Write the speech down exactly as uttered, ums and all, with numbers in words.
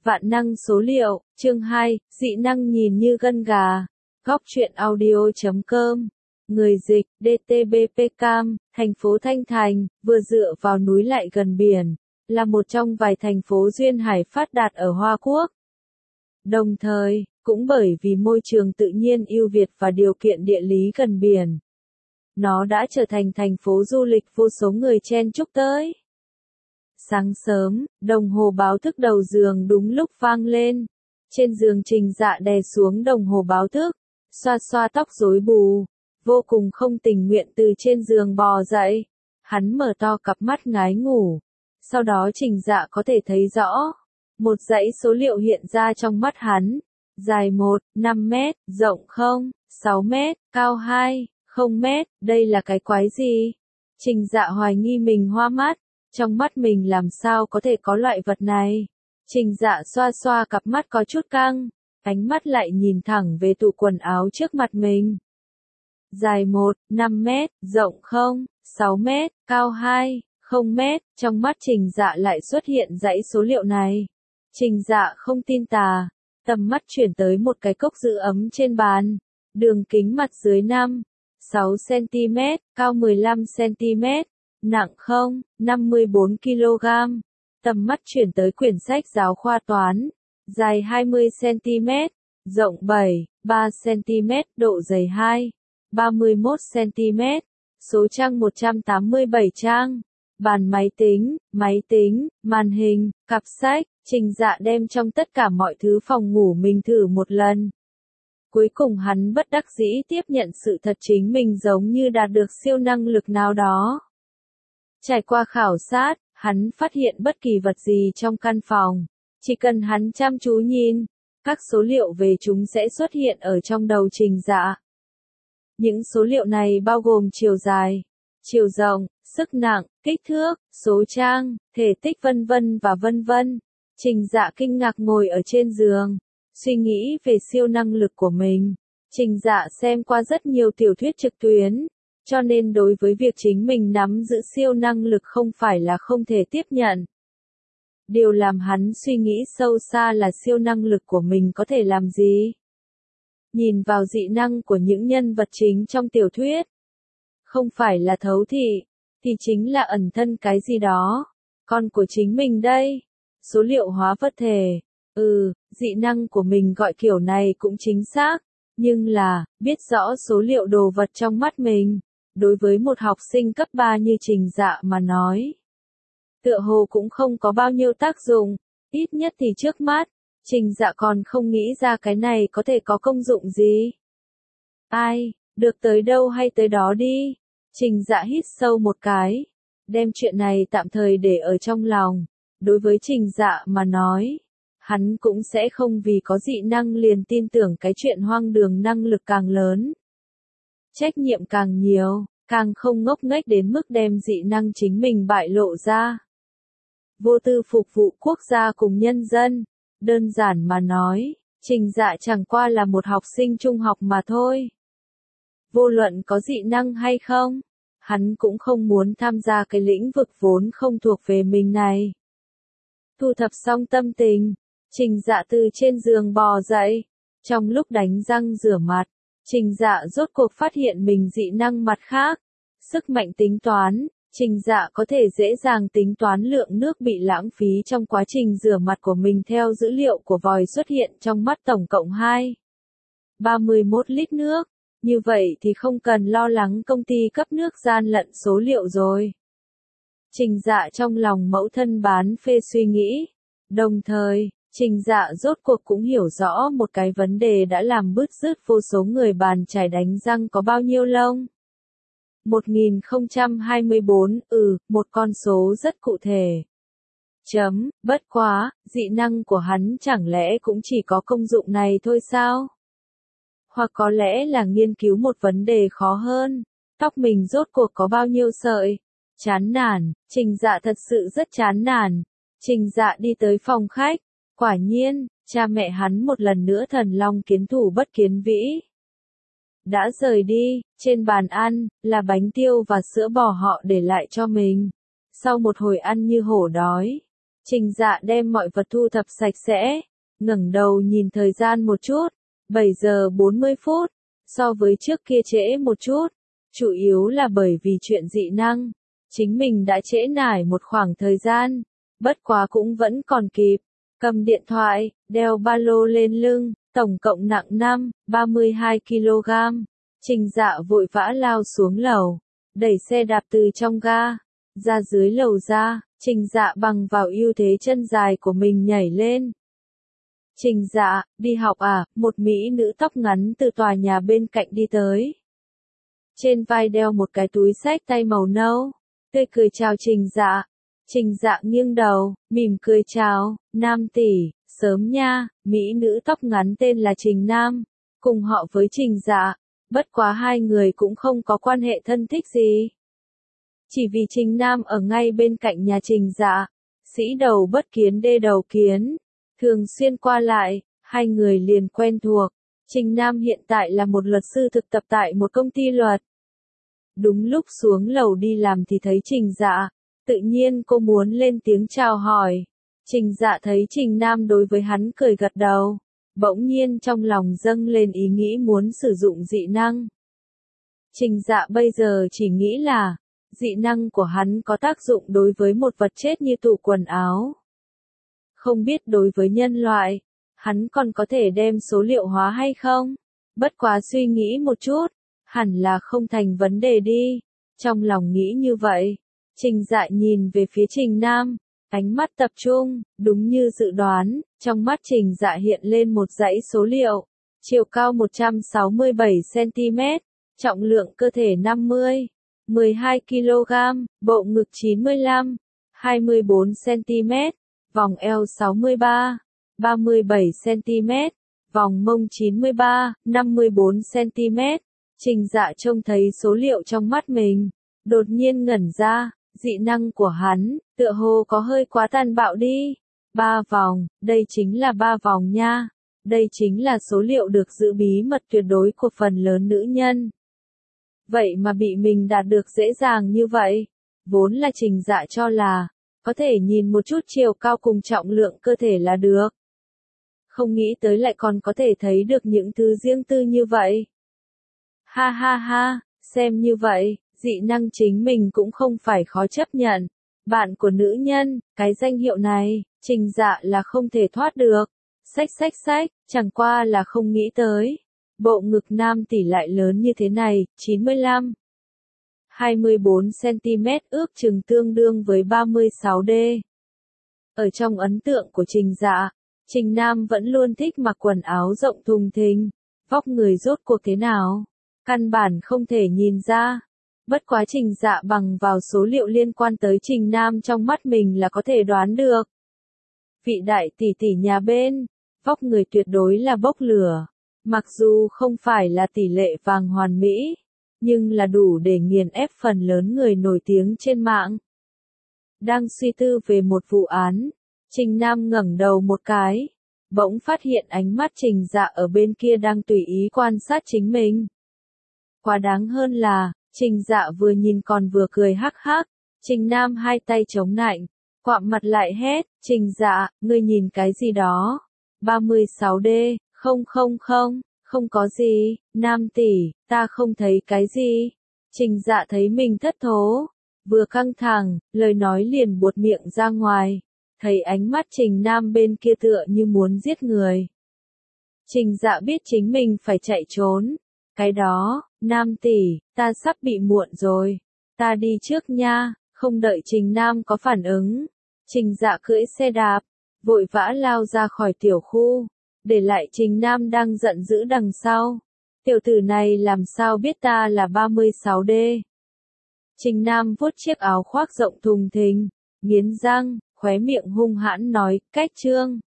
Vạn năng số liệu, chương hai, dị năng nhìn như gân gà. Góc truyện audio chấm com. Người dịch, đê tê bê pê Cam, thành phố Thanh Thành, vừa dựa vào núi lại gần biển, là một trong vài thành phố duyên hải phát đạt ở Hoa Quốc. Đồng thời, cũng bởi vì môi trường tự nhiên ưu việt và điều kiện địa lý gần biển, nó đã trở thành thành phố du lịch vô số người chen chúc tới. Sáng sớm, đồng hồ báo thức đầu giường đúng lúc vang lên. Trên giường Trình Dạ đè xuống đồng hồ báo thức, xoa xoa tóc rối bù, vô cùng không tình nguyện từ trên giường bò dậy. Hắn mở to cặp mắt ngái ngủ. Sau đó Trình Dạ có thể thấy rõ. Một dãy số liệu hiện ra trong mắt hắn. Dài một, năm mét, rộng không, sáu mét, cao hai, không mét, đây là cái quái gì? Trình Dạ hoài nghi mình hoa mắt. Trong mắt mình làm sao có thể có loại vật này? Trình Dạ xoa xoa cặp mắt có chút căng, ánh mắt lại nhìn thẳng về tủ quần áo trước mặt mình. Dài một, năm mét, rộng không, sáu mét, cao hai, không mét, trong mắt Trình Dạ lại xuất hiện dãy số liệu này. Trình Dạ không tin tà, tầm mắt chuyển tới một cái cốc giữ ấm trên bàn, đường kính mặt dưới năm, sáu xăng-ti-mét, cao mười lăm xăng-ti-mét. Nặng không, năm mươi bốn ki lô gam. Tầm mắt chuyển tới quyển sách giáo khoa toán. Dài hai mươi xăng-ti-mét, rộng bảy, ba xăng-ti-mét, độ dày hai, ba mươi mốt xăng-ti-mét. Số trang một trăm tám mươi bảy trang. Bàn máy tính, máy tính, màn hình, cặp sách. Trình Dạ đem trong tất cả mọi thứ phòng ngủ mình thử một lần. Cuối cùng hắn bất đắc dĩ tiếp nhận sự thật chính mình giống như đạt được siêu năng lực nào đó. Trải qua khảo sát, hắn phát hiện bất kỳ vật gì trong căn phòng, chỉ cần hắn chăm chú nhìn, các số liệu về chúng sẽ xuất hiện ở trong đầu Trình Dạ. Những số liệu này bao gồm chiều dài, chiều rộng, sức nặng, kích thước, số trang, thể tích vân vân và vân vân. Trình Dạ kinh ngạc ngồi ở trên giường, suy nghĩ về siêu năng lực của mình. Trình Dạ xem qua rất nhiều tiểu thuyết trực tuyến, cho nên đối với việc chính mình nắm giữ siêu năng lực không phải là không thể tiếp nhận. Điều làm hắn suy nghĩ sâu xa là siêu năng lực của mình có thể làm gì? Nhìn vào dị năng của những nhân vật chính trong tiểu thuyết, không phải là thấu thị, thì chính là ẩn thân cái gì đó. Con của chính mình đây, số liệu hóa vật thể. Ừ, dị năng của mình gọi kiểu này cũng chính xác, nhưng là, biết rõ số liệu đồ vật trong mắt mình. Đối với một học sinh cấp ba như Trình Dạ mà nói, tựa hồ cũng không có bao nhiêu tác dụng, ít nhất thì trước mắt, Trình Dạ còn không nghĩ ra cái này có thể có công dụng gì. Ai, được tới đâu hay tới đó đi. Trình Dạ hít sâu một cái, đem chuyện này tạm thời để ở trong lòng. Đối với Trình Dạ mà nói, hắn cũng sẽ không vì có dị năng liền tin tưởng cái chuyện hoang đường năng lực càng lớn. Trách nhiệm càng nhiều, càng không ngốc nghếch đến mức đem dị năng chính mình bại lộ ra. Vô tư phục vụ quốc gia cùng nhân dân, đơn giản mà nói, Trình Dạ chẳng qua là một học sinh trung học mà thôi. Vô luận có dị năng hay không, hắn cũng không muốn tham gia cái lĩnh vực vốn không thuộc về mình này. Thu thập xong tâm tình, Trình Dạ từ trên giường bò dậy, trong lúc đánh răng rửa mặt. Trình Dạ rốt cuộc phát hiện mình dị năng mặt khác. Sức mạnh tính toán, Trình Dạ có thể dễ dàng tính toán lượng nước bị lãng phí trong quá trình rửa mặt của mình theo dữ liệu của vòi xuất hiện trong mắt tổng cộng hai phẩy ba mươi mốt lít nước. Như vậy thì không cần lo lắng công ty cấp nước gian lận số liệu rồi. Trình Dạ trong lòng mẫu thân bán phê suy nghĩ. Đồng thời, Trình Dạ rốt cuộc cũng hiểu rõ một cái vấn đề đã làm bứt rứt vô số người bàn chải đánh răng có bao nhiêu lông. một nghìn không trăm hai mươi bốn, ừ, một con số rất cụ thể. Chấm, bất quá, dị năng của hắn chẳng lẽ cũng chỉ có công dụng này thôi sao? Hoặc có lẽ là nghiên cứu một vấn đề khó hơn. Tóc mình rốt cuộc có bao nhiêu sợi? Chán nản, Trình Dạ thật sự rất chán nản. Trình Dạ đi tới phòng khách. Quả nhiên, cha mẹ hắn một lần nữa thần long kiến thủ bất kiến vĩ. Đã rời đi, trên bàn ăn, là bánh tiêu và sữa bò họ để lại cho mình. Sau một hồi ăn như hổ đói, Trình Dạ đem mọi vật thu thập sạch sẽ, ngẩng đầu nhìn thời gian một chút, bảy giờ bốn mươi phút, so với trước kia trễ một chút, chủ yếu là bởi vì chuyện dị năng, chính mình đã trễ nải một khoảng thời gian, bất quá cũng vẫn còn kịp, cầm điện thoại, đeo ba lô lên lưng, tổng cộng nặng năm, ba mươi hai ki lô gam, Trình Dạ vội vã lao xuống lầu, đẩy xe đạp từ trong ga, ra dưới lầu ra, Trình Dạ bằng vào ưu thế chân dài của mình nhảy lên. Trình Dạ, đi học à, một mỹ nữ tóc ngắn từ tòa nhà bên cạnh đi tới. Trên vai đeo một cái túi xách tay màu nâu, tươi cười chào Trình Dạ. Trình Dạ nghiêng đầu, mỉm cười chào, Nam tỷ, sớm nha, mỹ nữ tóc ngắn tên là Trình Nam, cùng họ với Trình Dạ, bất quá hai người cũng không có quan hệ thân thích gì. Chỉ vì Trình Nam ở ngay bên cạnh nhà Trình Dạ, sĩ đầu bất kiến đê đầu kiến, thường xuyên qua lại, hai người liền quen thuộc. Trình Nam hiện tại là một luật sư thực tập tại một công ty luật. Đúng lúc xuống lầu đi làm thì thấy Trình Dạ, tự nhiên cô muốn lên tiếng chào hỏi. Trình Dạ thấy Trình Nam đối với hắn cười gật đầu, bỗng nhiên trong lòng dâng lên ý nghĩ muốn sử dụng dị năng. Trình Dạ bây giờ chỉ nghĩ là, dị năng của hắn có tác dụng đối với một vật chết như tủ quần áo. Không biết đối với nhân loại, hắn còn có thể đem số liệu hóa hay không? Bất quá suy nghĩ một chút, hẳn là không thành vấn đề đi. Trong lòng nghĩ như vậy, Trình Dạ nhìn về phía Trình Nam, ánh mắt tập trung, đúng như dự đoán, trong mắt Trình Dạ hiện lên một dãy số liệu. Chiều cao một trăm sáu mươi bảy xăng-ti-mét, trọng lượng cơ thể năm mươi, mười hai ki lô gam, bộ ngực chín mươi lăm, hai mươi bốn xăng-ti-mét, vòng eo sáu mươi ba, ba mươi bảy xăng-ti-mét, vòng mông chín mươi ba, năm mươi bốn xăng-ti-mét. Trình Dạ trông thấy số liệu trong mắt mình, đột nhiên ngẩn ra, dị năng của hắn, tựa hồ có hơi quá tàn bạo đi. Ba vòng, đây chính là ba vòng nha. Đây chính là số liệu được giữ bí mật tuyệt đối của phần lớn nữ nhân. Vậy mà bị mình đạt được dễ dàng như vậy. Vốn là Trình Dạ cho là, có thể nhìn một chút chiều cao cùng trọng lượng cơ thể là được. Không nghĩ tới lại còn có thể thấy được những thứ riêng tư như vậy. Ha ha ha, xem như vậy, dị năng chính mình cũng không phải khó chấp nhận. Bạn của nữ nhân, cái danh hiệu này, Trình Dạ là không thể thoát được. Xách xách xách, chẳng qua là không nghĩ tới. Bộ ngực nam tỷ lại lớn như thế này, chín mươi lăm, hai mươi bốn xăng-ti-mét ước chừng tương đương với ba mươi sáu đê. Ở trong ấn tượng của Trình Dạ, Trình Nam vẫn luôn thích mặc quần áo rộng thùng thình, vóc người rốt cuộc thế nào, căn bản không thể nhìn ra. Bất quá Trình Dạ bằng vào số liệu liên quan tới Trình Nam trong mắt mình là có thể đoán được. Vị đại tỷ tỷ nhà bên, vóc người tuyệt đối là bốc lửa, mặc dù không phải là tỷ lệ vàng hoàn mỹ, nhưng là đủ để nghiền ép phần lớn người nổi tiếng trên mạng. Đang suy tư về một vụ án, Trình Nam ngẩng đầu một cái, bỗng phát hiện ánh mắt Trình Dạ ở bên kia đang tùy ý quan sát chính mình. Quá đáng hơn là, Trình Dạ vừa nhìn còn vừa cười hắc hắc, Trình Nam hai tay chống nạnh, quạm mặt lại hét, Trình Dạ, ngươi nhìn cái gì đó? ba mươi sáu đê, không không không, không có gì, Nam tỷ, ta không thấy cái gì. Trình Dạ thấy mình thất thố, vừa căng thẳng, lời nói liền buột miệng ra ngoài, thấy ánh mắt Trình Nam bên kia tựa như muốn giết người. Trình Dạ biết chính mình phải chạy trốn. Cái đó, Nam tỷ, ta sắp bị muộn rồi, ta đi trước nha. Không đợi Trình Nam có phản ứng, Trình Dạ cưỡi xe đạp, vội vã lao ra khỏi tiểu khu, để lại Trình Nam đang giận dữ đằng sau. Tiểu tử này làm sao biết ta là ba mươi sáu đê? Trình Nam vuốt chiếc áo khoác rộng thùng thình, nghiến răng, khóe miệng hung hãn nói, cách trương.